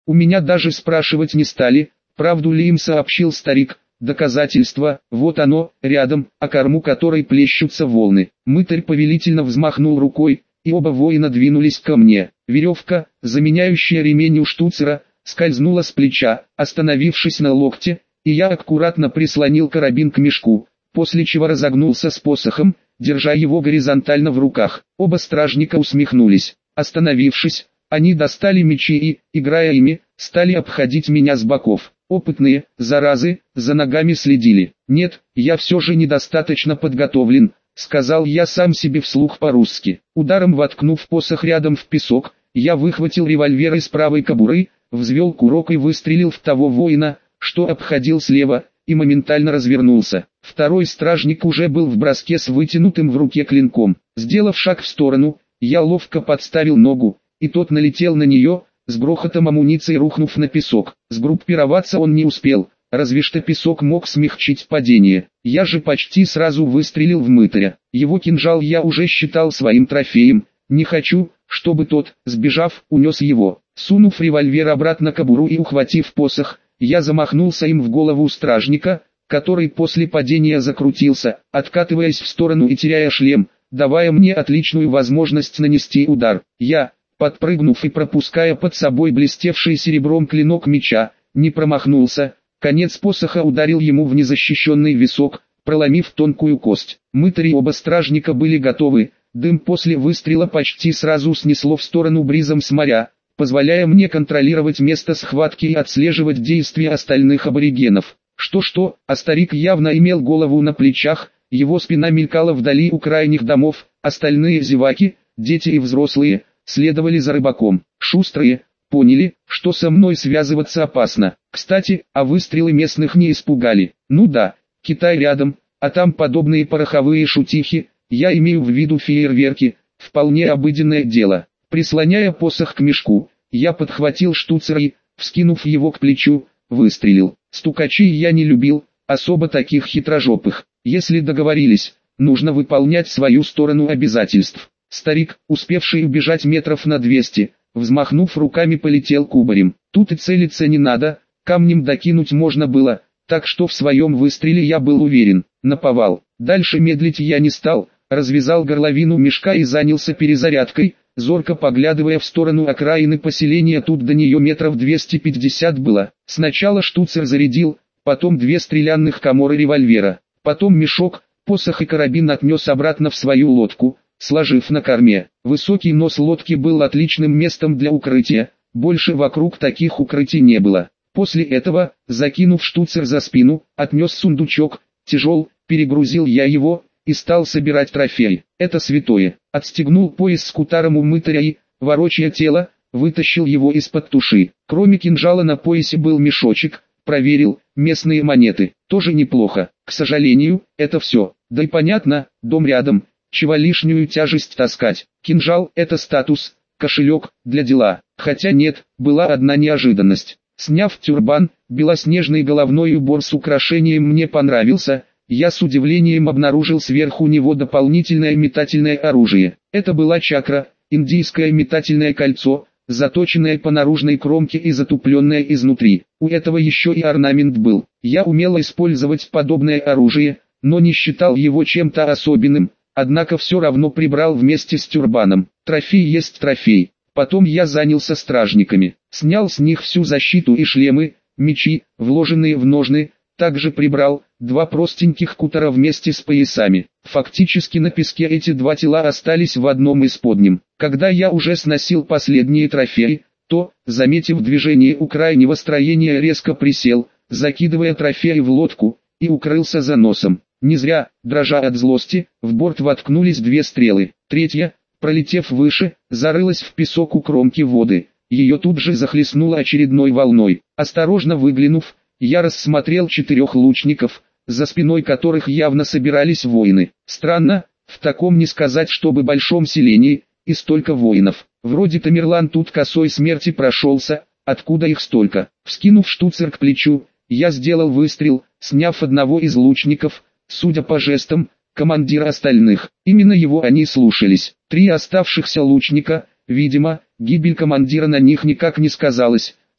У меня даже спрашивать не стали, правду ли им сообщил старик. Доказательство, вот оно, рядом, о корму которой плещутся волны. Мытарь повелительно взмахнул рукой, и оба воина двинулись ко мне. Веревка, заменяющая ремень у штуцера, скользнула с плеча, остановившись на локте, и я аккуратно прислонил карабин к мешку, после чего разогнулся с посохом, держа его горизонтально в руках. Оба стражника усмехнулись. Остановившись, они достали мечи и, играя ими, стали обходить меня с боков. Опытные, заразы, за ногами следили. «Нет, я все же недостаточно подготовлен», — сказал я сам себе вслух по-русски. Ударом воткнув посох рядом в песок, я выхватил револьвер из правой кобуры, взвел курок и выстрелил в того воина, что обходил слева, и моментально развернулся. Второй стражник уже был в броске с вытянутым в руке клинком. Сделав шаг в сторону, я ловко подставил ногу, и тот налетел на нее, с грохотом амуниции рухнув на песок. Сгруппироваться он не успел, разве что песок мог смягчить падение. Я же почти сразу выстрелил в мытаря. Его кинжал я уже считал своим трофеем. Не хочу, чтобы тот, сбежав, унес его. Сунув револьвер обратно в кобуру и ухватив посох, я замахнулся им в голову стражника, который после падения закрутился, откатываясь в сторону и теряя шлем, давая мне отличную возможность нанести удар. Я, подпрыгнув и пропуская под собой блестевший серебром клинок меча, не промахнулся. Конец посоха ударил ему в незащищенный висок, проломив тонкую кость. Мытари оба стражника были готовы. Дым после выстрела почти сразу снесло в сторону бризом с моря, позволяя мне контролировать место схватки и отслеживать действия остальных аборигенов. Что-что, а старик явно имел голову на плечах, его спина мелькала вдали у крайних домов, остальные зеваки, дети и взрослые, следовали за рыбаком. Шустрые, поняли, что со мной связываться опасно. Кстати, а выстрелы местных не испугали. Ну да, Китай рядом, а там подобные пороховые шутихи, я имею в виду фейерверки, вполне обыденное дело. Прислоняя посох к мешку, я подхватил штуцер и, вскинув его к плечу, выстрелил. Стукачей я не любил, особо таких хитрожопых. Если договорились, нужно выполнять свою сторону обязательств. Старик, успевший убежать метров на 200, взмахнув руками, полетел кубарем. Тут и целиться не надо, камнем докинуть можно было, так что в своем выстреле я был уверен. Наповал. Дальше медлить я не стал, развязал горловину мешка и занялся перезарядкой, зорко поглядывая в сторону окраины поселения. Тут до нее метров 250 было. Сначала штуцер зарядил, потом 2 стрелянных коморы револьвера, потом мешок, посох и карабин отнес обратно в свою лодку, сложив на корме. Высокий нос лодки был отличным местом для укрытия, больше вокруг таких укрытий не было. После этого, закинув штуцер за спину, отнес сундучок, тяжел, перегрузил я его, и стал собирать трофей. Это святое. Отстегнул пояс с кутаром у мытаря и, ворочая тело, вытащил его из-под туши. Кроме кинжала на поясе был мешочек, проверил, местные монеты, тоже неплохо. К сожалению, это все. Да и понятно, дом рядом, чего лишнюю тяжесть таскать. Кинжал – это статус, кошелек – для дела. Хотя нет, была одна неожиданность. Сняв тюрбан, белоснежный головной убор с украшением мне понравился. Я с удивлением обнаружил сверху него дополнительное метательное оружие. Это была чакра, индийское метательное кольцо, заточенное по наружной кромке и затупленное изнутри. У этого еще и орнамент был. Я умел использовать подобное оружие, но не считал его чем-то особенным, однако все равно прибрал вместе с тюрбаном. Трофей есть трофей. Потом я занялся стражниками, снял с них всю защиту и шлемы, мечи, вложенные в ножны, также прибрал 2 простеньких кутера вместе с поясами. Фактически на песке эти 2 тела остались в одном из подним. Когда я уже сносил последние трофеи, то, заметив движение у крайнего строения, резко присел, закидывая трофеи в лодку, и укрылся за носом. Не зря, дрожа от злости, в борт воткнулись 2 стрелы. Третья, пролетев выше, зарылась в песок у кромки воды. Ее тут же захлестнуло очередной волной. Осторожно выглянув, я рассмотрел 4 лучников, за спиной которых явно собирались воины. Странно, в таком не сказать чтобы большом селении, и столько воинов. Вроде Тамерлан тут косой смерти прошелся, откуда их столько. Вскинув штуцер к плечу, я сделал выстрел, сняв одного из лучников, судя по жестам, командира остальных. Именно его они слушались. 3 оставшихся лучника, видимо, гибель командира на них никак не сказалась.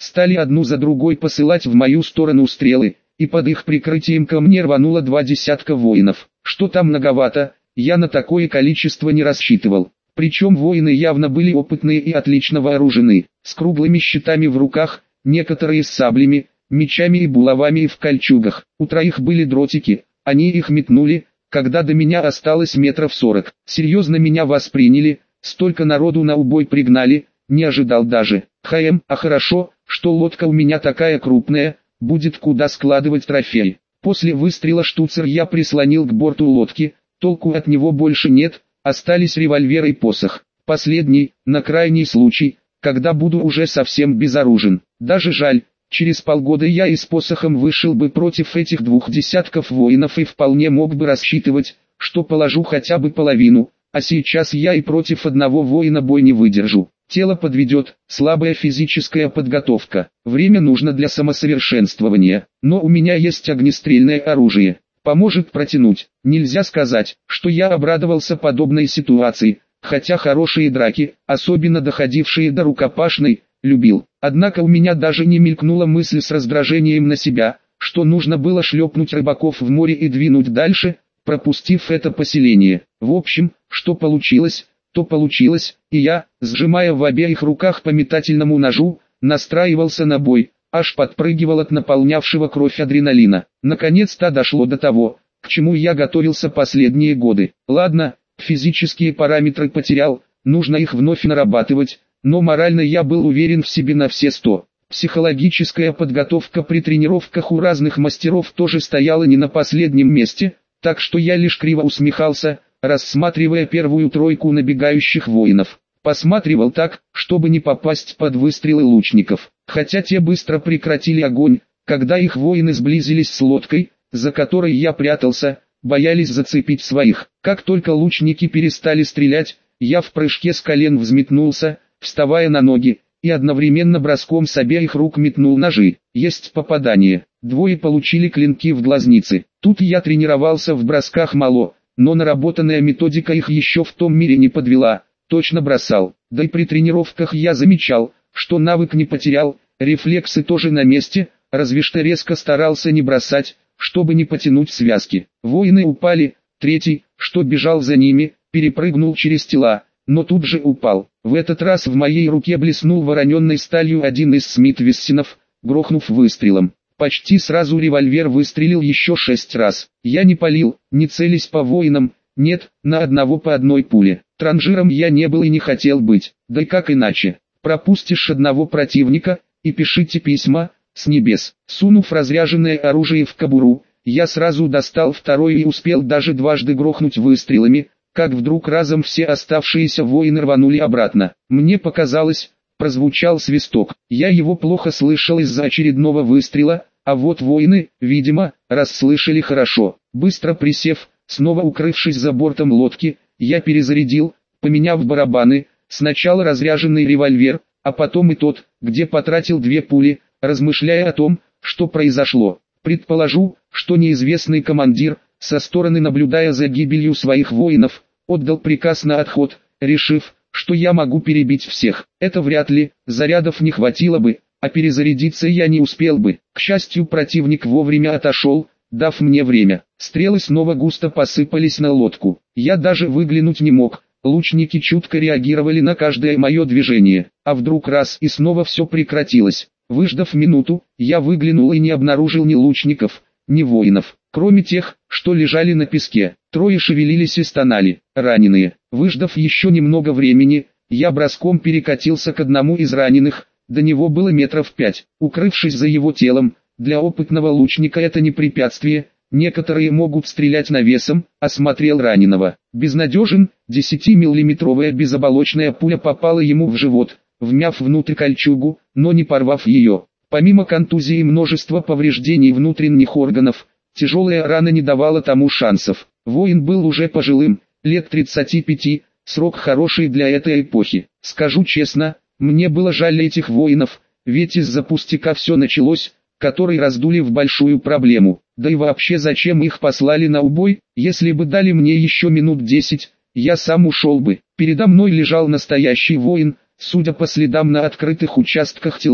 стали одну за другой посылать в мою сторону стрелы, и под их прикрытием ко мне рвануло 2 десятка воинов. Что-то многовато, я на такое количество не рассчитывал. Причем воины явно были опытные и отлично вооружены, с круглыми щитами в руках, некоторые с саблями, мечами и булавами и в кольчугах. У троих были дротики, они их метнули, когда до меня осталось метров 40. Серьезно меня восприняли, столько народу на убой пригнали, не ожидал даже. А хорошо, что лодка у меня такая крупная, будет куда складывать трофеи. После выстрела штуцер я прислонил к борту лодки, толку от него больше нет, остались револьвер и посох. Последний, на крайний случай, когда буду уже совсем безоружен. Даже жаль, через полгода я и с посохом вышел бы против этих 2 десятков воинов и вполне мог бы рассчитывать, что положу хотя бы половину, а сейчас я и против одного воина бой не выдержу. Тело подведет, слабая физическая подготовка, время нужно для самосовершенствования, но у меня есть огнестрельное оружие, поможет протянуть. Нельзя сказать, что я обрадовался подобной ситуации, хотя хорошие драки, особенно доходившие до рукопашной, любил. Однако у меня даже не мелькнула мысль с раздражением на себя, что нужно было шлепнуть рыбаков в море и двинуть дальше, пропустив это поселение. В общем, что получилось, то получилось, и я, сжимая в обеих руках по метательному ножу, настраивался на бой, аж подпрыгивал от наполнявшего кровь адреналина. Наконец-то дошло до того, к чему я готовился последние годы. Ладно, физические параметры потерял, нужно их вновь нарабатывать, но морально я был уверен в себе на все 100. Психологическая подготовка при тренировках у разных мастеров тоже стояла не на последнем месте, так что я лишь криво усмехался, рассматривая первую тройку набегающих воинов. Посматривал так, чтобы не попасть под выстрелы лучников, хотя те быстро прекратили огонь, когда их воины сблизились с лодкой, за которой я прятался, боялись зацепить своих. Как только лучники перестали стрелять, я в прыжке с колен взметнулся, вставая на ноги, и одновременно броском с обеих рук метнул ножи. Есть попадание. Двое получили клинки в глазницы. Тут я тренировался в бросках мало, но наработанная методика их еще в том мире не подвела, точно бросал. Да и при тренировках я замечал, что навык не потерял, рефлексы тоже на месте, разве что резко старался не бросать, чтобы не потянуть связки. Воины упали, третий, что бежал за ними, перепрыгнул через тела, но тут же упал. В этот раз в моей руке блеснул вороненной сталью один из Смит-Вессонов, грохнув выстрелом. Почти сразу револьвер выстрелил еще 6 раз. Я не палил, не целясь по воинам, нет, на одного по одной пуле. Транжиром я не был и не хотел быть, да и как иначе. Пропустишь одного противника, и пишите письма, с небес. Сунув разряженное оружие в кобуру, я сразу достал второй и успел даже дважды грохнуть выстрелами, как вдруг разом все оставшиеся воины рванули обратно. Мне показалось, прозвучал свисток. Я его плохо слышал из-за очередного выстрела, а вот воины, видимо, расслышали хорошо. Быстро присев, снова укрывшись за бортом лодки, я перезарядил, поменяв барабаны, сначала разряженный револьвер, а потом и тот, где потратил 2 пули, размышляя о том, что произошло. Предположу, что неизвестный командир, со стороны наблюдая за гибелью своих воинов, отдал приказ на отход, решив, что я могу перебить всех. Это вряд ли, зарядов не хватило бы, а перезарядиться я не успел бы. К счастью, противник вовремя отошел, дав мне время. Стрелы снова густо посыпались на лодку. Я даже выглянуть не мог. Лучники чутко реагировали на каждое мое движение. А вдруг раз и снова все прекратилось. Выждав минуту, я выглянул и не обнаружил ни лучников, ни воинов, кроме тех, что лежали на песке. Трое шевелились и стонали, раненые. Выждав еще немного времени, я броском перекатился к одному из раненых, до него было метров 5. Укрывшись за его телом, для опытного лучника это не препятствие, некоторые могут стрелять навесом, осмотрел раненого. Безнадежен, 10-миллиметровая безоболочная пуля попала ему в живот, вмяв внутрь кольчугу, но не порвав ее. Помимо контузии и множества повреждений внутренних органов, тяжелая рана не давала тому шансов. Воин был уже пожилым, лет 35, срок хороший для этой эпохи. Скажу честно, мне было жаль этих воинов, ведь из-за пустяка все началось, который раздули в большую проблему. Да и вообще зачем их послали на убой, если бы дали мне еще минут 10, я сам ушел бы. Передо мной лежал настоящий воин, судя по следам на открытых участках тела,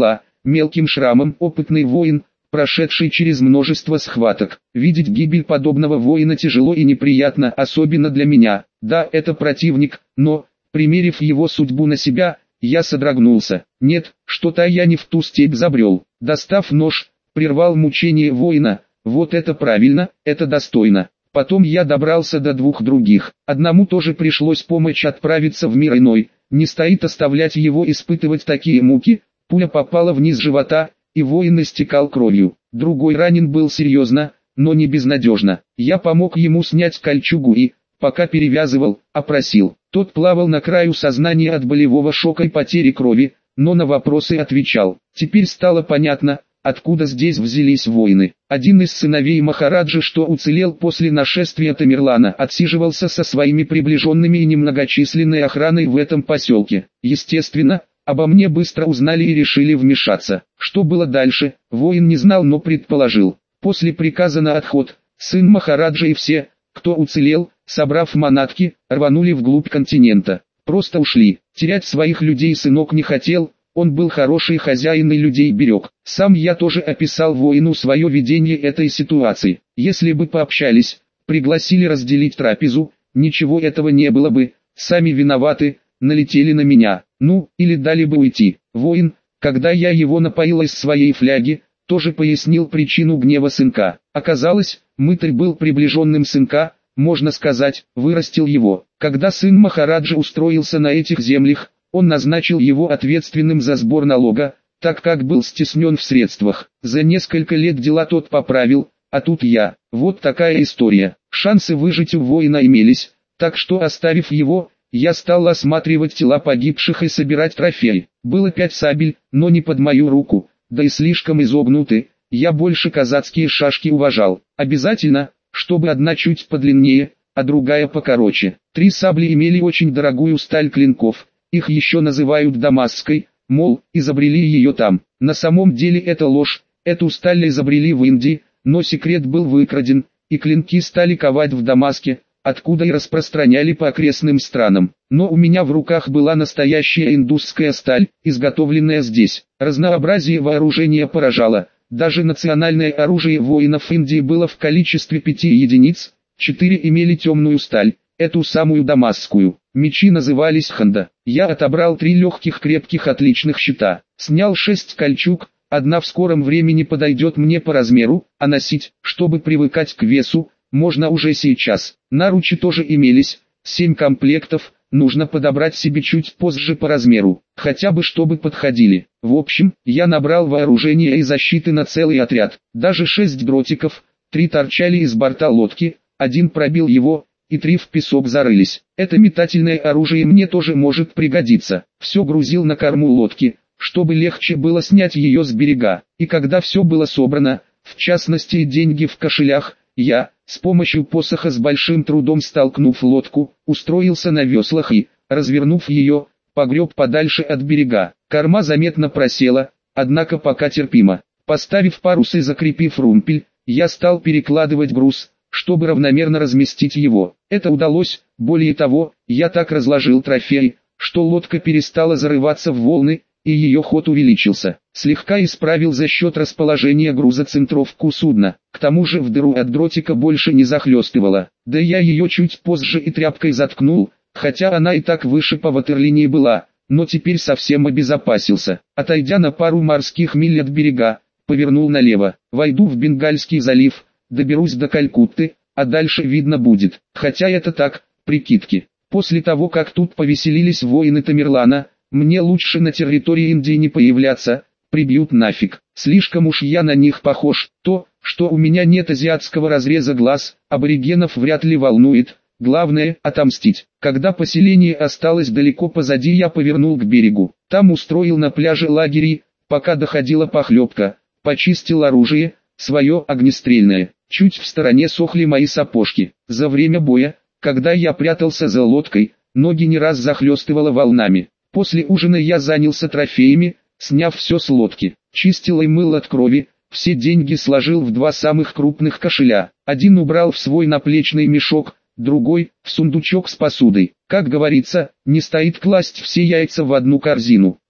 мелким шрамом, опытный воин, прошедший через множество схваток. Видеть гибель подобного воина тяжело и неприятно, особенно для меня. Да, это противник, но, примерив его судьбу на себя, я содрогнулся. Нет, что-то я не в ту степь забрел. Достав нож, прервал мучение воина. Вот это правильно, это достойно. Потом я добрался до двух других. Одному тоже пришлось помочь отправиться в мир иной. Не стоит оставлять его испытывать такие муки. Пуля попала вниз живота, и воин истекал кровью. Другой ранен был серьезно, но не безнадежно. Я помог ему снять кольчугу и, пока перевязывал, опросил. Тот плавал на краю сознания от болевого шока и потери крови, но на вопросы отвечал. Теперь стало понятно, откуда здесь взялись воины. Один из сыновей Махараджи, что уцелел после нашествия Тамерлана, отсиживался со своими приближенными и немногочисленной охраной в этом поселке. Естественно, обо мне быстро узнали и решили вмешаться. Что было дальше, воин не знал, но предположил. После приказа на отход, сын Махараджа и все, кто уцелел, собрав манатки, рванули вглубь континента. Просто ушли. Терять своих людей сынок не хотел, он был хороший хозяин и людей берег. Сам я тоже описал воину свое видение этой ситуации. Если бы пообщались, пригласили разделить трапезу, ничего этого не было бы, сами виноваты, налетели на меня. Ну, или дали бы уйти. Воин, когда я его напоил из своей фляги, тоже пояснил причину гнева сынка. Оказалось, мытарь был приближенным сынка, можно сказать, вырастил его. Когда сын Махараджа устроился на этих землях, он назначил его ответственным за сбор налога, так как был стеснен в средствах. За несколько лет дела тот поправил, а тут я. Вот такая история. Шансы выжить у воина имелись, так что, оставив его, я стал осматривать тела погибших и собирать трофеи. Было 5 сабель, но не под мою руку, да и слишком изогнуты. Я больше казацкие шашки уважал. Обязательно, чтобы одна чуть подлиннее, а другая покороче. 3 сабли имели очень дорогую сталь клинков. Их еще называют дамасской, мол, изобрели ее там. На самом деле это ложь, эту сталь изобрели в Индии, но секрет был выкраден, и клинки стали ковать в Дамаске, откуда и распространяли по окрестным странам. Но у меня в руках была настоящая индусская сталь, изготовленная здесь. Разнообразие вооружения поражало. Даже национальное оружие воинов Индии было в количестве 5 единиц, 4 имели темную сталь, эту самую дамасскую. Мечи назывались ханда. Я отобрал 3 легких крепких отличных щита, снял 6 кольчуг, одна в скором времени подойдет мне по размеру, а носить, чтобы привыкать к весу, можно уже сейчас. Наручи тоже имелись, 7 комплектов, нужно подобрать себе чуть позже по размеру, хотя бы чтобы подходили. В общем, я набрал вооружение и защиты на целый отряд, даже 6 дротиков, 3 торчали из борта лодки, 1 пробил его, и 3 в песок зарылись. Это метательное оружие мне тоже может пригодиться. Все грузил на корму лодки, чтобы легче было снять ее с берега. И когда все было собрано, в частности деньги в кошелях, я, с помощью посоха с большим трудом столкнув лодку, устроился на веслах и, развернув ее, погреб подальше от берега. Корма заметно просела, однако пока терпимо. Поставив парус и закрепив румпель, я стал перекладывать груз, чтобы равномерно разместить его. Это удалось, более того, я так разложил трофей, что лодка перестала зарываться в волны, и ее ход увеличился. Слегка исправил за счет расположения груза центровку судна. К тому же в дыру от дротика больше не захлестывала. Да я ее чуть позже и тряпкой заткнул, хотя она и так выше по ватерлинии была, но теперь совсем обезопасился. Отойдя на пару морских миль от берега, повернул налево. Войду в Бенгальский залив, доберусь до Калькутты, а дальше видно будет. Хотя это так, прикидки. После того, как тут повеселились воины Тамерлана, мне лучше на территории Индии не появляться, прибьют нафиг. Слишком уж я на них похож. То, что у меня нет азиатского разреза глаз, аборигенов вряд ли волнует. Главное – отомстить. Когда поселение осталось далеко позади, я повернул к берегу. Там устроил на пляже лагерь, пока доходила похлебка, почистил оружие, свое огнестрельное. Чуть в стороне сохли мои сапожки. За время боя, когда я прятался за лодкой, ноги не раз захлестывало волнами. После ужина я занялся трофеями, сняв все с лодки. Чистил и мыл от крови, все деньги сложил в 2 самых крупных кошеля. Один убрал в свой наплечный мешок, другой – в сундучок с посудой. Как говорится, не стоит класть все яйца в одну корзину.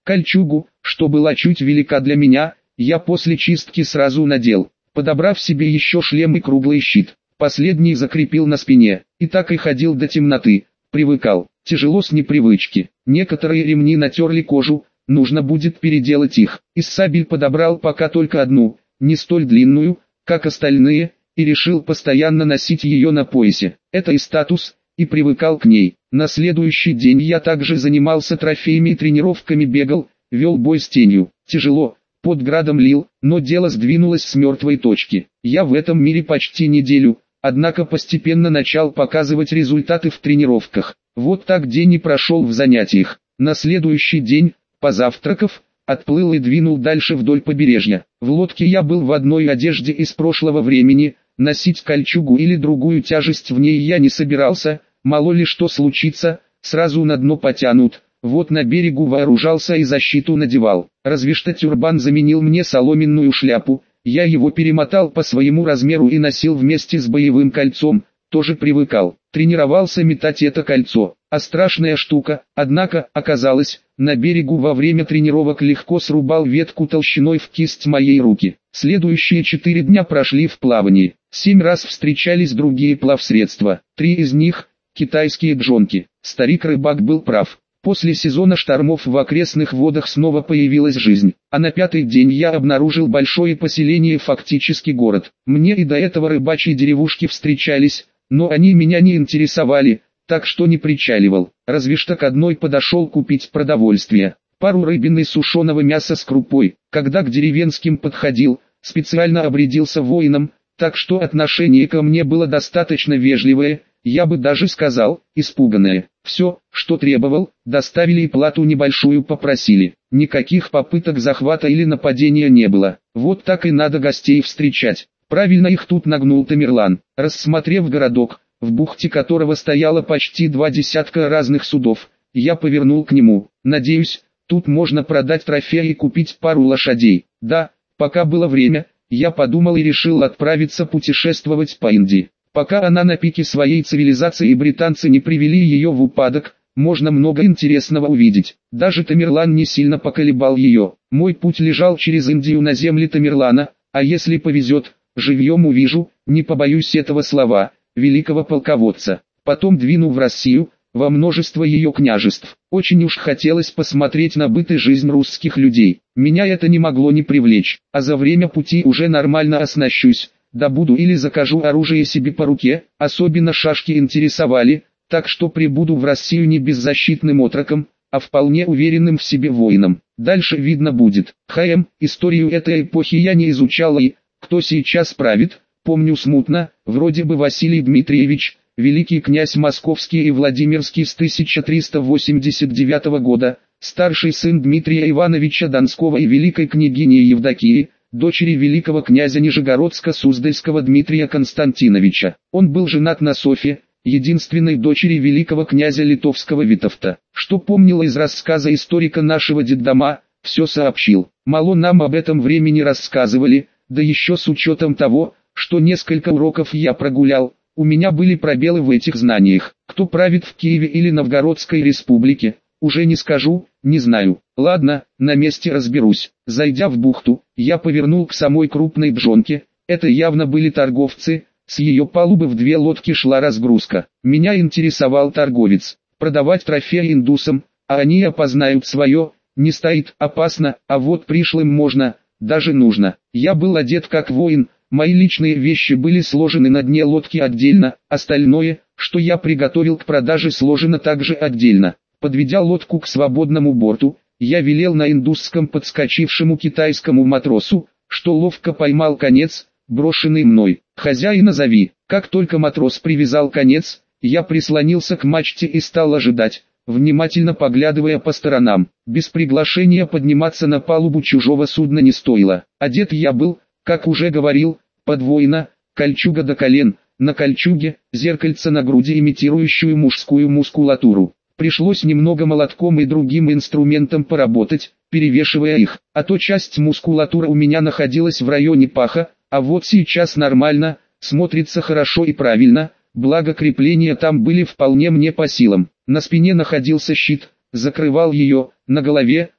Кольчугу, что была чуть велика для меня, я после чистки сразу надел, подобрав себе еще шлем и круглый щит. Последний закрепил на спине, и так и ходил до темноты, привыкал. Тяжело с непривычки. Некоторые ремни натерли кожу, нужно будет переделать их. Из сабель подобрал пока только одну, не столь длинную, как остальные, и решил постоянно носить ее на поясе. Это и статус, и привыкал к ней. На следующий день я также занимался трофеями и тренировками, бегал, вел бой с тенью. Тяжело, под градом лил, но дело сдвинулось с мертвой точки. Я в этом мире почти неделю, однако постепенно начал показывать результаты в тренировках. Вот так день и прошел в занятиях. На следующий день, позавтракав, отплыл и двинул дальше вдоль побережья. В лодке я был в одной одежде из прошлого времени, носить кольчугу или другую тяжесть в ней я не собирался, мало ли что случится, сразу на дно потянут. Вот на берегу вооружался и защиту надевал. Разве что тюрбан заменил мне соломенную шляпу, я его перемотал по своему размеру и носил вместе с боевым кольцом, тоже привыкал. Тренировался метать это кольцо, а страшная штука, однако, оказалось, на берегу во время тренировок легко срубал ветку толщиной в кисть моей руки. Следующие 4 дня прошли в плавании, 7 раз встречались другие плавсредства, 3 из них – китайские джонки. Старик-рыбак был прав. После сезона штормов в окрестных водах снова появилась жизнь, а на 5-й день я обнаружил большое поселение, фактически город. Мне и до этого рыбачьи деревушки встречались, но они меня не интересовали, так что не причаливал. Разве что к одной подошел купить продовольствие, пару рыбины сушеного мяса с крупой. Когда к деревенским подходил, специально обрядился воином, так что отношение ко мне было достаточно вежливое, я бы даже сказал, испуганное. Все, что требовал, доставили и плату небольшую попросили. Никаких попыток захвата или нападения не было. Вот так и надо гостей встречать. Правильно их тут нагнул Тамерлан. Рассмотрев городок, в бухте которого стояло почти 2 десятка разных судов, я повернул к нему. Надеюсь, тут можно продать трофеи и купить пару лошадей. Да, пока было время, я подумал и решил отправиться путешествовать по Индии. Пока она на пике своей цивилизации и британцы не привели ее в упадок, можно много интересного увидеть. Даже Тамерлан не сильно поколебал ее. Мой путь лежал через Индию на земли Тамерлана, а если повезет, живьем увижу, не побоюсь этого слова, великого полководца. Потом двину в Россию, во множество ее княжеств. Очень уж хотелось посмотреть на быт и жизнь русских людей. Меня это не могло не привлечь, а за время пути уже нормально оснащусь. Добуду или закажу оружие себе по руке, особенно шашки интересовали, так что прибуду в Россию не беззащитным отроком, а вполне уверенным в себе воином. Дальше видно будет. Историю этой эпохи я не изучал и, кто сейчас правит, помню смутно, вроде бы Василий Дмитриевич, великий князь Московский и Владимирский с 1389 года, старший сын Дмитрия Ивановича Донского и великой княгини Евдокии, дочери великого князя Нижегородско-Суздальского Дмитрия Константиновича. Он был женат на Софье, единственной дочери великого князя Литовского Витовта. Что помнил из рассказа историка нашего детдома, все сообщил. Мало нам об этом времени рассказывали, да еще с учетом того, что несколько уроков я прогулял, у меня были пробелы в этих знаниях. Кто правит в Киеве или Новгородской республике, уже не скажу, не знаю. Ладно, на месте разберусь. Зайдя в бухту, я повернул к самой крупной джонке. Это явно были торговцы. С ее палубы в 2 лодки шла разгрузка. Меня интересовал торговец. Продавать трофеи индусам, а они опознают свое, не стоит опасно, а вот пришлым можно, даже нужно. Я был одет как воин, мои личные вещи были сложены на дне лодки отдельно, остальное, что я приготовил к продаже, сложено также отдельно. Подведя лодку к свободному борту, я велел на индусском подскочившему китайскому матросу, что ловко поймал конец, брошенный мной. «Хозяина зови». Как только матрос привязал конец, я прислонился к мачте и стал ожидать, внимательно поглядывая по сторонам. Без приглашения подниматься на палубу чужого судна не стоило. Одет я был, как уже говорил, под воина, кольчуга до колен, на кольчуге, зеркальце на груди, имитирующую мужскую мускулатуру. Пришлось немного молотком и другим инструментом поработать, перевешивая их, а то часть мускулатуры у меня находилась в районе паха, а вот сейчас нормально, смотрится хорошо и правильно, благо крепления там были вполне мне по силам. На спине находился щит, закрывал ее, на голове,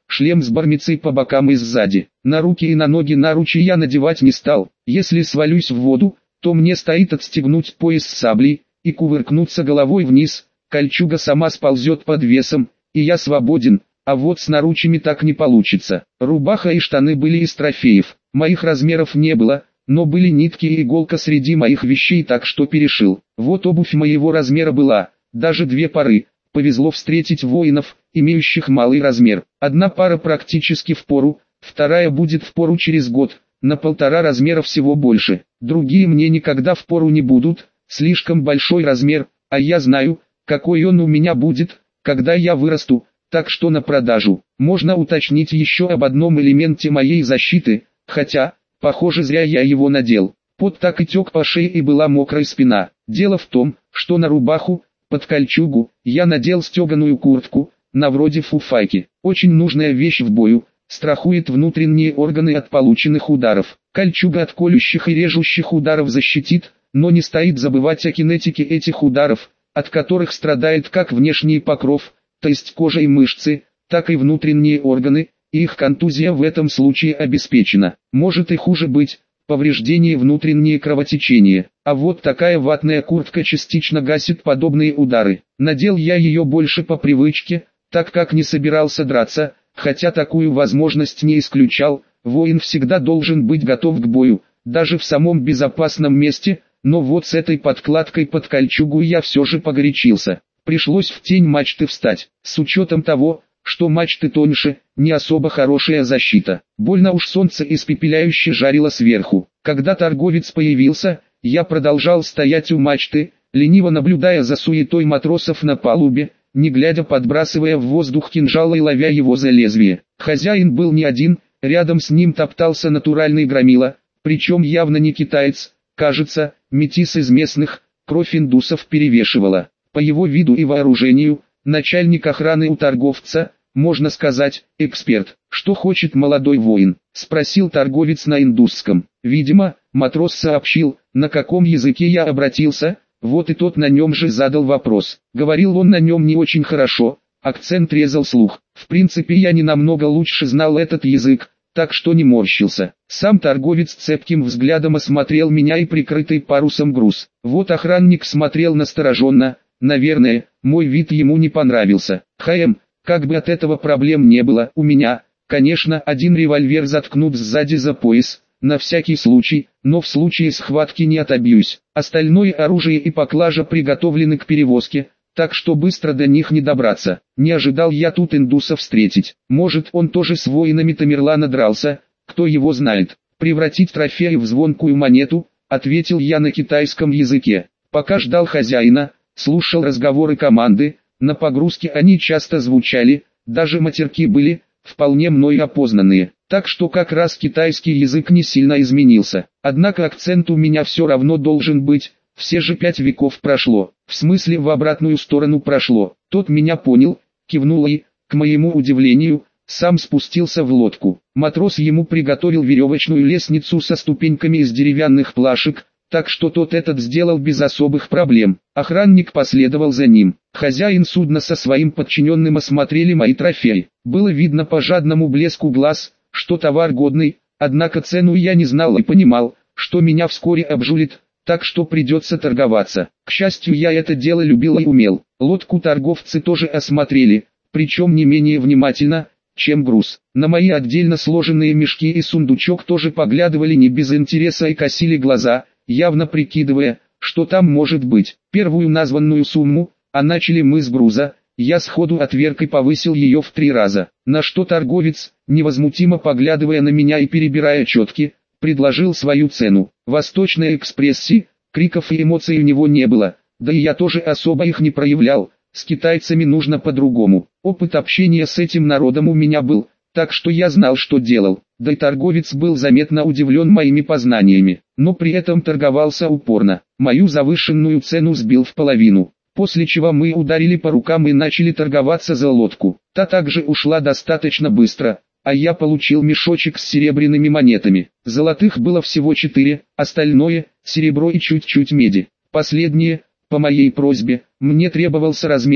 шлем с бармицей по бокам и сзади. На руки и на ноги наручи я надевать не стал. Если свалюсь в воду, то мне стоит отстегнуть пояс с саблей и кувыркнуться головой вниз, кольчуга сама сползет под весом, и я свободен, а вот с наручами так не получится. Рубаха и штаны были из трофеев, моих размеров не было, но были нитки и иголка среди моих вещей, так что перешил. Вот обувь моего размера была, даже 2 пары. Повезло встретить воинов, имеющих малый размер. Одна пара практически впору, вторая будет впору через год, на 1,5 размера всего больше. Другие мне никогда впору не будут, слишком большой размер, а я знаю, какой он у меня будет, когда я вырасту, так что на продажу. Можно уточнить еще об одном элементе моей защиты, хотя, похоже, зря я его надел. Пот так и тек по шее и была мокрая спина. Дело в том, что на рубаху, под кольчугу, я надел стеганую куртку, на вроде фуфайки. Очень нужная вещь в бою, страхует внутренние органы от полученных ударов. Кольчуга от колющих и режущих ударов защитит, но не стоит забывать о кинетике этих ударов, от которых страдает как внешний покров, то есть кожа и мышцы, так и внутренние органы, и их контузия в этом случае обеспечена. Может и хуже быть, повреждение внутренние кровотечения. А вот такая ватная куртка частично гасит подобные удары. Надел я ее больше по привычке, так как не собирался драться, хотя такую возможность не исключал. Воин всегда должен быть готов к бою, даже в самом безопасном месте, но вот с этой подкладкой под кольчугу я все же погорячился. Пришлось в тень мачты встать, с учетом того, что мачты тоньше, не особо хорошая защита. Больно уж солнце испепеляюще жарило сверху. Когда торговец появился, я продолжал стоять у мачты, лениво наблюдая за суетой матросов на палубе, не глядя подбрасывая в воздух кинжал и ловя его за лезвие. Хозяин был не один, рядом с ним топтался натуральный громила, причем явно не китаец, кажется, метис из местных, кровь индусов перевешивала. По его виду и вооружению, начальник охраны у торговца, можно сказать, эксперт. «Что хочет молодой воин?» – спросил торговец на индусском. Видимо, матрос сообщил, на каком языке я обратился, вот и тот на нем же задал вопрос. Говорил он на нем не очень хорошо, акцент резал слух. В принципе, я не намного лучше знал этот язык, так что не морщился. Сам торговец цепким взглядом осмотрел меня и прикрытый парусом груз. Вот охранник смотрел настороженно. Наверное, мой вид ему не понравился. Как бы от этого проблем не было, у меня, конечно, один револьвер заткнут сзади за пояс, на всякий случай, но в случае схватки не отобьюсь. Остальное оружие и поклажа приготовлены к перевозке, так что быстро до них не добраться. Не ожидал я тут индуса встретить. Может, он тоже с воинами Тамерлана дрался, кто его знает. Превратить трофеи в звонкую монету, ответил я на китайском языке. Пока ждал хозяина, слушал разговоры команды, на погрузке они часто звучали, даже матерки были, вполне мной опознанные, так что как раз китайский язык не сильно изменился. Однако акцент у меня все равно должен быть, все же 5 веков прошло, в смысле в обратную сторону прошло. Тот меня понял, кивнул и, к моему удивлению, сам спустился в лодку. Матрос ему приготовил веревочную лестницу со ступеньками из деревянных плашек, так что тот этот сделал без особых проблем. Охранник последовал за ним. Хозяин судна со своим подчиненным осмотрели мои трофеи. Было видно по жадному блеску глаз, что товар годный, однако цену я не знал и понимал, что меня вскоре обжулит, так что придется торговаться. К счастью, я это дело любил и умел. Лодку торговцы тоже осмотрели, причем не менее внимательно, чем груз. На мои отдельно сложенные мешки и сундучок тоже поглядывали не без интереса и косили глаза, явно прикидывая, что там может быть. Первую названную сумму, а начали мы с груза, я сходу отверг и повысил ее в 3 раза. На что торговец, невозмутимо поглядывая на меня и перебирая четки, предложил свою цену. Восточной экспрессии, криков и эмоций у него не было, да и я тоже особо их не проявлял. С китайцами нужно по-другому. Опыт общения с этим народом у меня был, так что я знал, что делал. Да и торговец был заметно удивлен моими познаниями, но при этом торговался упорно. Мою завышенную цену сбил в половину, после чего мы ударили по рукам и начали торговаться за лодку. Та также ушла достаточно быстро, а я получил мешочек с серебряными монетами. Золотых было всего 4, остальное – серебро и чуть-чуть меди. Последнее, по моей просьбе, мне требовался размен,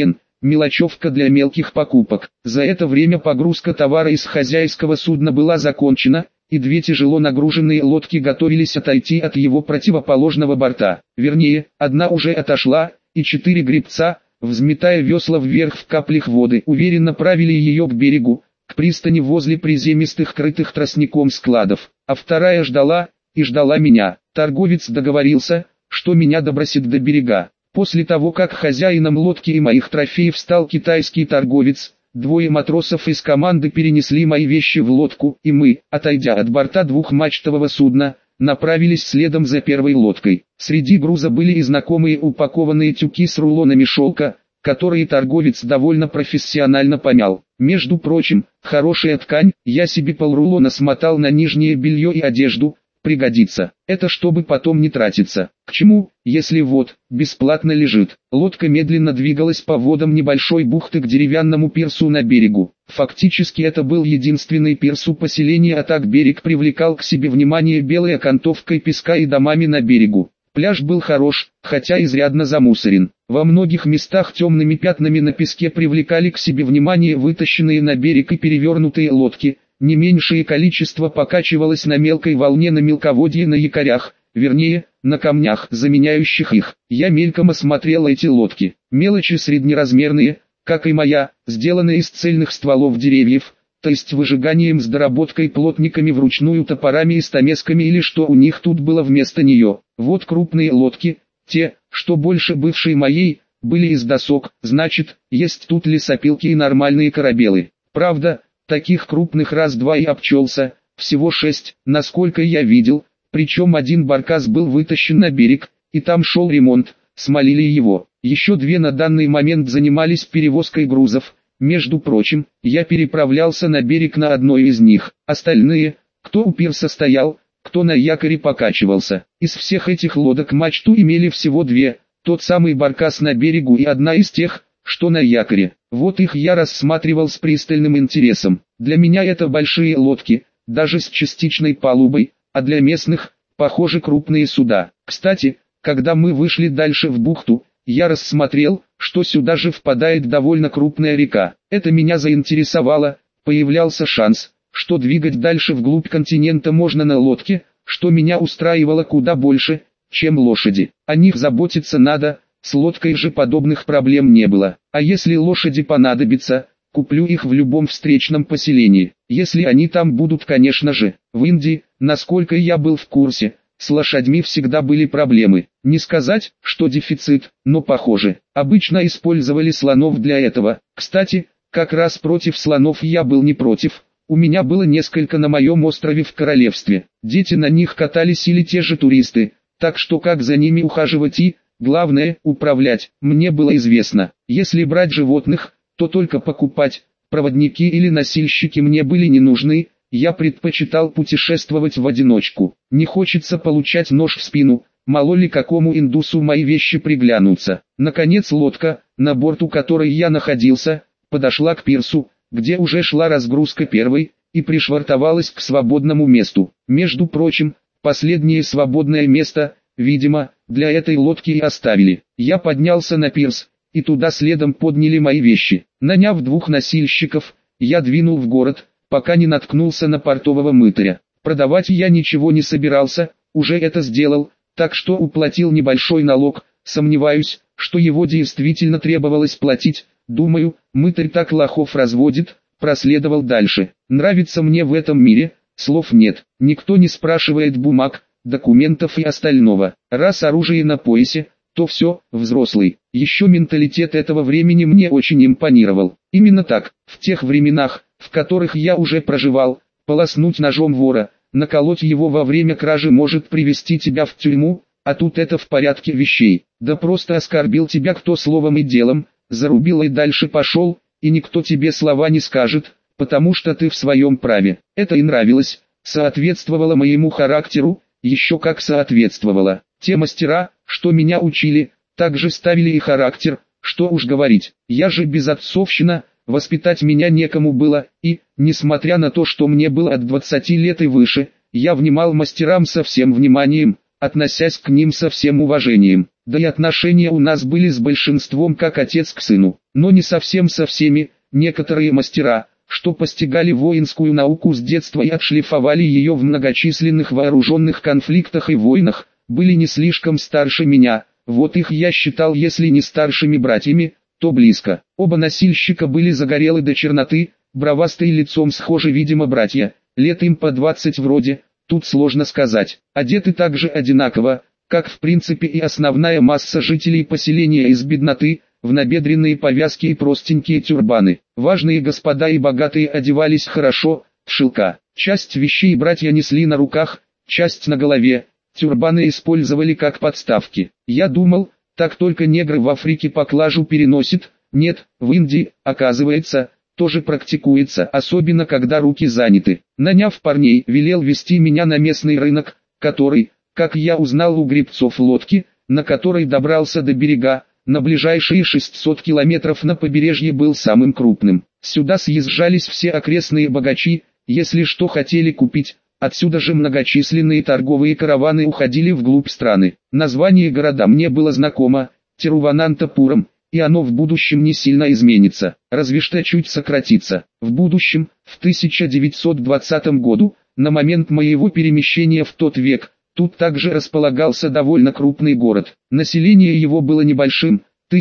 мелочевка для мелких покупок. За это время погрузка товара из хозяйского судна была закончена, и две тяжело нагруженные лодки готовились отойти от его противоположного борта. Вернее, одна уже отошла, и 4 гребца, взметая весла вверх в каплях воды, уверенно правили ее к берегу, к пристани возле приземистых крытых тростником складов, а вторая ждала, и ждала меня. Торговец договорился, что меня добросит до берега. После того, как хозяином лодки и моих трофеев стал китайский торговец, двое матросов из команды перенесли мои вещи в лодку, и мы, отойдя от борта двухмачтового судна, направились следом за первой лодкой. Среди груза были и знакомые упакованные тюки с рулонами шелка, которые торговец довольно профессионально помял. Между прочим, хорошая ткань, я себе полрулона смотал на нижнее белье и одежду, пригодится. Это чтобы потом не тратиться. К чему, если вот, бесплатно лежит. Лодка медленно двигалась по водам небольшой бухты к деревянному пирсу на берегу. Фактически это был единственный пирс у поселения, а так берег привлекал к себе внимание белой окантовкой песка и домами на берегу. Пляж был хорош, хотя изрядно замусорен. Во многих местах темными пятнами на песке привлекали к себе внимание вытащенные на берег и перевернутые лодки. Не меньшее количество покачивалось на мелкой волне на мелководье на якорях, вернее, на камнях, заменяющих их. Я мельком осмотрел эти лодки. Мелочи среднеразмерные, как и моя, сделанные из цельных стволов деревьев, то есть выжиганием с доработкой плотниками вручную топорами и стамесками или что у них тут было вместо нее. Вот крупные лодки, те, что больше бывшей моей, были из досок, значит, есть тут лесопилки и нормальные корабелы. Правда, таких крупных раз-два и обчелся, всего 6, насколько я видел, причем один баркас был вытащен на берег, и там шел ремонт, смолили его. Еще 2 на данный момент занимались перевозкой грузов, между прочим, я переправлялся на берег на одной из них. Остальные, кто у пирса стоял, кто на якоре покачивался. Из всех этих лодок мачту имели всего 2, тот самый баркас на берегу и одна из тех, что на якоре. Вот их я рассматривал с пристальным интересом. Для меня это большие лодки, даже с частичной палубой, а для местных, похоже, крупные суда. Кстати, когда мы вышли дальше в бухту, я рассмотрел, что сюда же впадает довольно крупная река. Это меня заинтересовало, появлялся шанс, что двигать дальше вглубь континента можно на лодке, что меня устраивало куда больше, чем лошади. О них заботиться надо. С лодкой же подобных проблем не было. А если лошади понадобятся, куплю их в любом встречном поселении. Если они там будут, конечно же. В Индии, насколько я был в курсе, с лошадьми всегда были проблемы. Не сказать, что дефицит, но похоже. Обычно использовали слонов для этого. Кстати, как раз против слонов я был не против. У меня было несколько на моем острове в королевстве. Дети на них катались или те же туристы. Так что как за ними ухаживать и... главное, управлять, мне было известно. Если брать животных, то только покупать. Проводники или носильщики мне были не нужны, я предпочитал путешествовать в одиночку. Не хочется получать нож в спину, мало ли какому индусу мои вещи приглянутся. Наконец лодка, на борту которой я находился, подошла к пирсу, где уже шла разгрузка первой, и пришвартовалась к свободному месту. Между прочим, последнее свободное место, видимо, для этой лодки и оставили. Я поднялся на пирс, и туда следом подняли мои вещи. Наняв 2 носильщиков, я двинул в город, пока не наткнулся на портового мытаря. Продавать я ничего не собирался, уже это сделал, так что уплатил небольшой налог. Сомневаюсь, что его действительно требовалось платить. Думаю, мытарь так лохов разводит. Проследовал дальше. Нравится мне в этом мире, слов нет. Никто не спрашивает бумаг, документов и остального. Раз оружие на поясе, то все, взрослый. Еще менталитет этого времени мне очень импонировал. Именно так, в тех временах, в которых я уже проживал, полоснуть ножом вора, наколоть его во время кражи может привести тебя в тюрьму, а тут это в порядке вещей. Да просто оскорбил тебя кто словом и делом, зарубил и дальше пошел, и никто тебе слова не скажет, потому что ты в своем праве. Это и нравилось, соответствовало моему характеру. Еще как соответствовало. Те мастера, что меня учили, также ставили и характер, что уж говорить. Я же безотцовщина, воспитать меня некому было, и, несмотря на то, что мне было от 20 лет и выше, я внимал мастерам со всем вниманием, относясь к ним со всем уважением. Да и отношения у нас были с большинством как отец к сыну. но не совсем со всеми. Некоторые мастера, что постигали воинскую науку с детства и отшлифовали ее в многочисленных вооруженных конфликтах и войнах, были не слишком старше меня. Вот их я считал, если не старшими братьями, то близко. Оба носильщика были загорелы до черноты, бровастые лицом схожи, видимо, братья, лет им по 20 вроде, тут сложно сказать. Одеты также одинаково, как в принципе и основная масса жителей поселения из бедноты, в набедренные повязки и простенькие тюрбаны. Важные господа и богатые одевались хорошо, в шелка. Часть вещей братья несли на руках, часть на голове, тюрбаны использовали как подставки. Я думал, так только негры в Африке поклажу переносят. Нет, в Индии, оказывается, тоже практикуется, особенно когда руки заняты. Наняв парней, велел вести меня на местный рынок, который, как я узнал у гребцов лодки, на которой добрался до берега, на ближайшие 600 километров на побережье был самым крупным. Сюда съезжались все окрестные богачи, если что хотели купить. Отсюда же многочисленные торговые караваны уходили вглубь страны. Название города мне было знакомо – Тируванантапурам, и оно в будущем не сильно изменится, разве что чуть сократится. В будущем, в 1920 году, на момент моего перемещения в тот век, тут также располагался довольно крупный город. Население его было небольшим,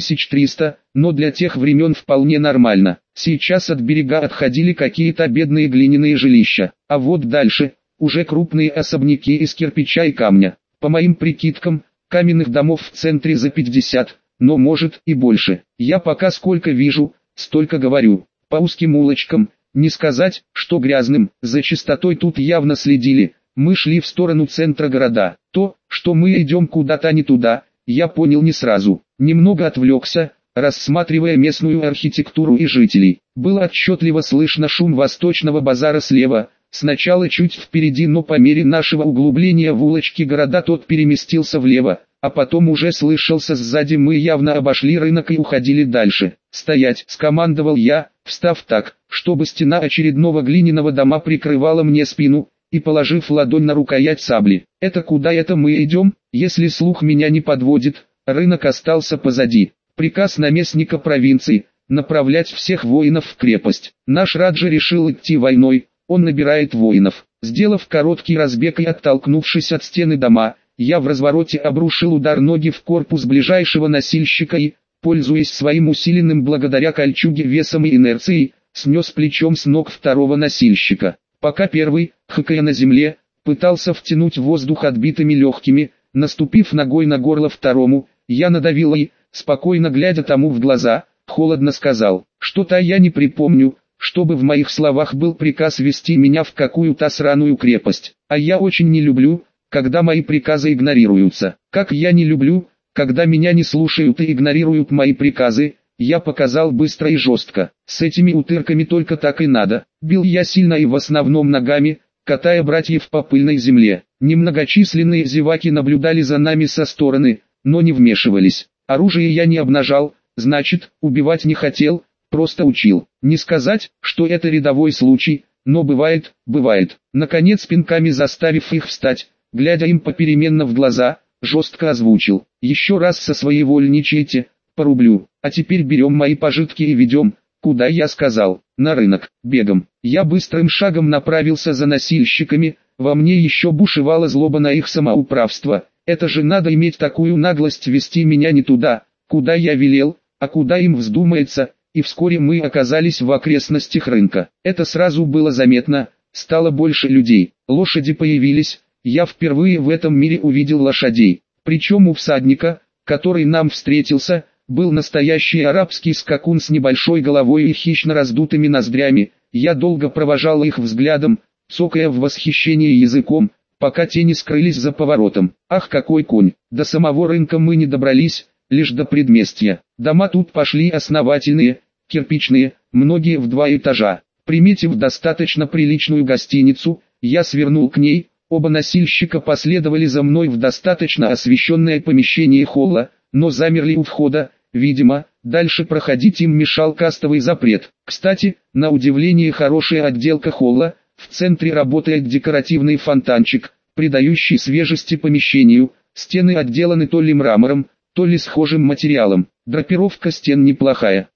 1300, но для тех времен вполне нормально. Сейчас от берега отходили какие-то бедные глиняные жилища, а вот дальше, уже крупные особняки из кирпича и камня. По моим прикидкам, каменных домов в центре за 50, но может и больше. Я пока сколько вижу, столько говорю. По узким улочкам, не сказать, что грязным, за чистотой тут явно следили. Мы шли в сторону центра города. То, что мы идем куда-то не туда, я понял не сразу. Немного отвлекся, рассматривая местную архитектуру и жителей. Было отчетливо слышно шум восточного базара слева. Сначала чуть впереди, но по мере нашего углубления в улочки города тот переместился влево, а потом уже слышался сзади. Мы явно обошли рынок и уходили дальше. «Стоять!» – скомандовал я, встав так, чтобы стена очередного глиняного дома прикрывала мне спину, и положив ладонь на рукоять сабли. «Это куда это мы идем?» Если слух меня не подводит, рынок остался позади. Приказ наместника провинции – направлять всех воинов в крепость. Наш Раджа решил идти войной. Он набирает воинов. Сделав короткий разбег и оттолкнувшись от стены дома, я в развороте обрушил удар ноги в корпус ближайшего носильщика и, пользуясь своим усиленным благодаря кольчуге весом и инерцией, снес плечом с ног второго носильщика. Пока первый, хкая на земле, пытался втянуть воздух отбитыми легкими, наступив ногой на горло второму, я надавил и, спокойно глядя тому в глаза, холодно сказал: «Что-то я не припомню, чтобы в моих словах был приказ вести меня в какую-то сраную крепость, а я очень не люблю, когда мои приказы игнорируются. Как я не люблю, когда меня не слушают и игнорируют мои приказы». Я показал быстро и жестко. С этими утырками только так и надо. Бил я сильно и в основном ногами, катая братьев по пыльной земле. Немногочисленные зеваки наблюдали за нами со стороны, но не вмешивались. Оружие я не обнажал, значит, убивать не хотел, просто учил. Не сказать, что это рядовой случай, но бывает. Наконец, пинками заставив их встать, глядя им попеременно в глаза, жестко озвучил: «Еще раз сосвоевольничаете, порублю. А теперь берем мои пожитки и ведем, куда я сказал, на рынок, бегом». Я быстрым шагом направился за носильщиками, во мне еще бушевала злоба на их самоуправство. Это же надо иметь такую наглость вести меня не туда, куда я велел, а куда им вздумается, и вскоре мы оказались в окрестностях рынка. Это сразу было заметно, стало больше людей, лошади появились, я впервые в этом мире увидел лошадей. Причем у всадника, который нам встретился, был настоящий арабский скакун с небольшой головой и хищно раздутыми ноздрями. Я долго провожал их взглядом, цокая в восхищении языком, пока те не скрылись за поворотом. Ах, какой конь! До самого рынка мы не добрались, лишь до предместья. Дома тут пошли основательные, кирпичные, многие в 2 этажа. Приметив достаточно приличную гостиницу, я свернул к ней. Оба носильщика последовали за мной в достаточно освещенное помещение холла, но замерли у входа. Видимо, дальше проходить им мешал кастовый запрет. Кстати, на удивление хорошая отделка холла, в центре работает декоративный фонтанчик, придающий свежести помещению. Стены отделаны то ли мрамором, то ли схожим материалом. Драпировка стен неплохая.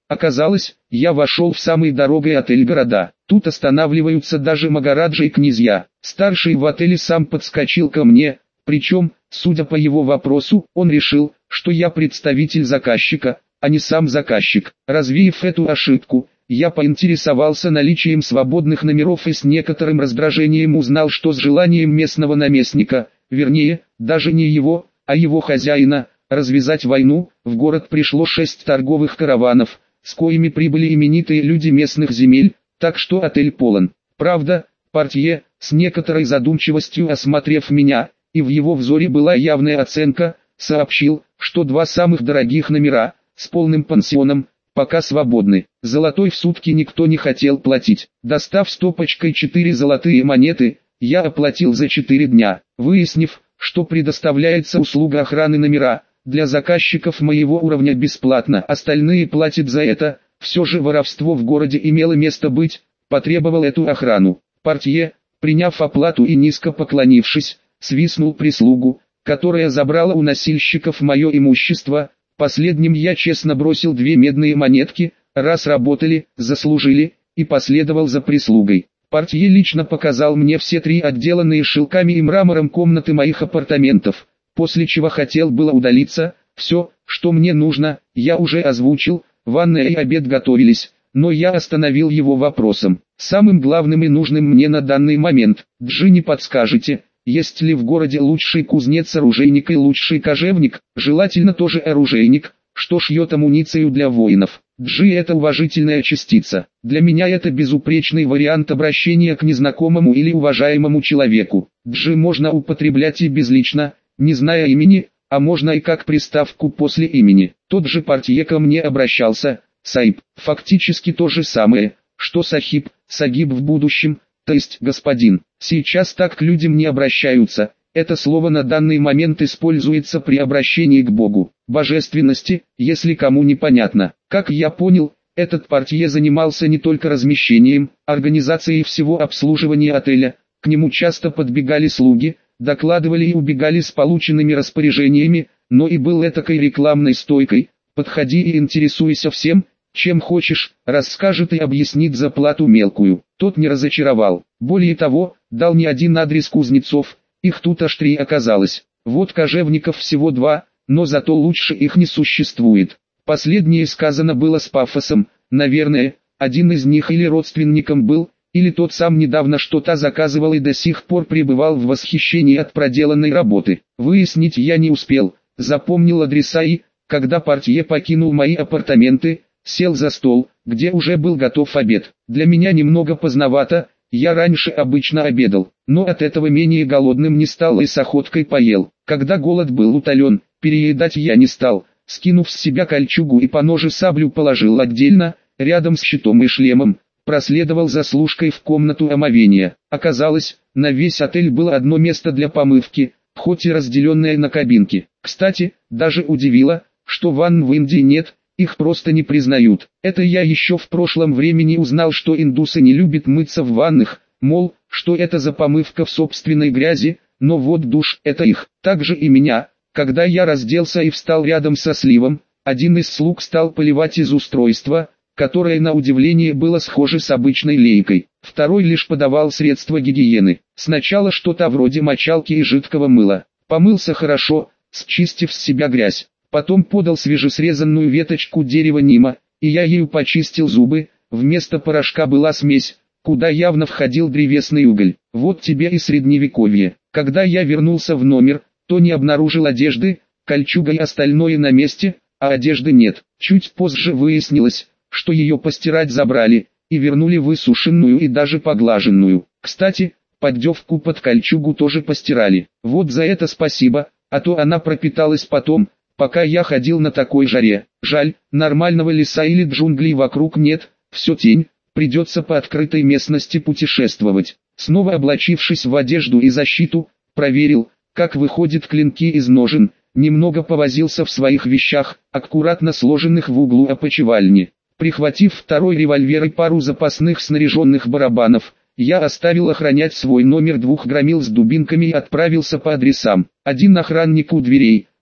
Оказалось, я вошел в самый дорогой отель города. Тут останавливаются даже магараджи и князья. Старший в отеле сам подскочил ко мне, причем, судя по его вопросу, он решил, что я представитель заказчика, а не сам заказчик. Развеяв эту ошибку, я поинтересовался наличием свободных номеров и с некоторым раздражением узнал, что с желанием местного наместника, вернее, даже не его, а его хозяина, развязать войну, в город пришло 6 торговых караванов, с коими прибыли именитые люди местных земель, так что отель полон. Правда, портье, с некоторой задумчивостью осмотрев меня, и в его взоре была явная оценка, сообщил, что 2 самых дорогих номера, с полным пансионом, пока свободны. Золотой в сутки никто не хотел платить. Достав стопочкой 4 золотые монеты, я оплатил за 4 дня, выяснив, что предоставляется услуга охраны номера, для заказчиков моего уровня бесплатно, остальные платят за это. Все же воровство в городе имело место быть, потребовал эту охрану. Портье, приняв оплату и низко поклонившись, свистнул прислугу, которая забрала у носильщиков мое имущество. Последним я честно бросил 2 медные монетки, раз работали, заслужили, и последовал за прислугой. Портье лично показал мне все 3 отделанные шелками и мрамором комнаты моих апартаментов, после чего хотел было удалиться. Все, что мне нужно, я уже озвучил. Ванная и обед готовились, но я остановил его вопросом. Самым главным и нужным мне на данный момент, Джи, не подскажете, есть ли в городе лучший кузнец-оружейник и лучший кожевник, желательно тоже оружейник, что шьет амуницию для воинов. Джи — это уважительная частица. Для меня это безупречный вариант обращения к незнакомому или уважаемому человеку. Джи можно употреблять и безлично, не зная имени, а можно и как приставку после имени. Тот же портье ко мне обращался, Саиб, фактически то же самое, что Сахиб, Сагиб в будущем, то есть господин. Сейчас так к людям не обращаются, это слово на данный момент используется при обращении к Богу, божественности, если кому непонятно. Как я понял, этот портье занимался не только размещением, организацией всего обслуживания отеля, к нему часто подбегали слуги, докладывали и убегали с полученными распоряжениями, но и был этакой рекламной стойкой. Подходи и интересуйся всем, чем хочешь, расскажет и объяснит за плату мелкую. Тот не разочаровал. Более того, дал не один адрес кузнецов, их тут аж 3 оказалось. Вот кожевников всего 2, но зато лучше их не существует. Последнее сказано было с пафосом, наверное, один из них или родственником был, или тот сам недавно что-то заказывал и до сих пор пребывал в восхищении от проделанной работы. Выяснить я не успел, запомнил адреса и, когда портье покинул мои апартаменты, сел за стол, где уже был готов обед. Для меня немного поздновато, я раньше обычно обедал, но от этого менее голодным не стал и с охоткой поел. Когда голод был утолен, переедать я не стал, скинув с себя кольчугу и поножи саблю положил отдельно, рядом с щитом и шлемом. Проследовал за служкой в комнату омовения. Оказалось, на весь отель было одно место для помывки, хоть и разделенное на кабинки. Кстати, даже удивило, что ванн в Индии нет, их просто не признают. Это я еще в прошлом времени узнал, что индусы не любят мыться в ваннах, мол, что это за помывка в собственной грязи, но вот душ — это их. Также и меня, когда я разделся и встал рядом со сливом, один из слуг стал поливать из устройства, которое на удивление было схоже с обычной лейкой. Второй лишь подавал средства гигиены. Сначала что-то вроде мочалки и жидкого мыла. Помылся хорошо, счистив с себя грязь. Потом подал свежесрезанную веточку дерева нима, и я ею почистил зубы. Вместо порошка была смесь, куда явно входил древесный уголь. Вот тебе и средневековье. Когда я вернулся в номер, то не обнаружил одежды, кольчуга и остальное на месте, а одежды нет. Чуть позже выяснилось, что ее постирать забрали, и вернули высушенную и даже поглаженную. Кстати, поддевку под кольчугу тоже постирали. Вот за это спасибо, а то она пропиталась потом, пока я ходил на такой жаре. Жаль, нормального леса или джунглей вокруг нет, все тень, придется по открытой местности путешествовать. Снова облачившись в одежду и защиту, проверил, как выходят клинки из ножен, немного повозился в своих вещах, аккуратно сложенных в углу опочивальни. Прихватив второй револьвер и пару запасных снаряженных барабанов, я оставил охранять свой номер 2 громил с дубинками и отправился по адресам. Один охранник у дверей,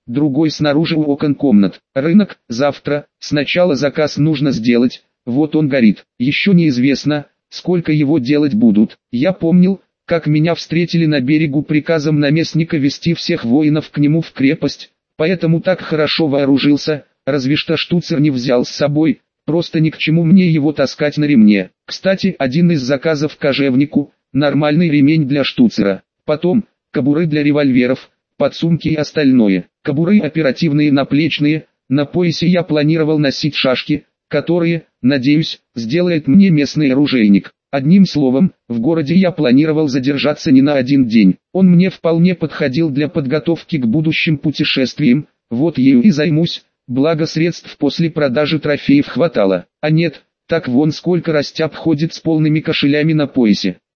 другой снаружи у окон комнат. Рынок, завтра, сначала заказ нужно сделать, вот он горит. Еще неизвестно, сколько его делать будут. Я помнил, как меня встретили на берегу приказом наместника вести всех воинов к нему в крепость, поэтому так хорошо вооружился, разве что штуцер не взял с собой, просто ни к чему мне его таскать на ремне. Кстати, один из заказов кожевнику, нормальный ремень для штуцера, потом, кобуры для револьверов, подсумки и остальное. Кобуры оперативные наплечные, на поясе я планировал носить шашки, которые, надеюсь, сделает мне местный оружейник. Одним словом, в городе я планировал задержаться не на один день. Он мне вполне подходил для подготовки к будущим путешествиям, вот ею и займусь, благо средств после продажи трофеев хватало. А нет, так вон сколько растяб ходит с полными кошелями на поясе.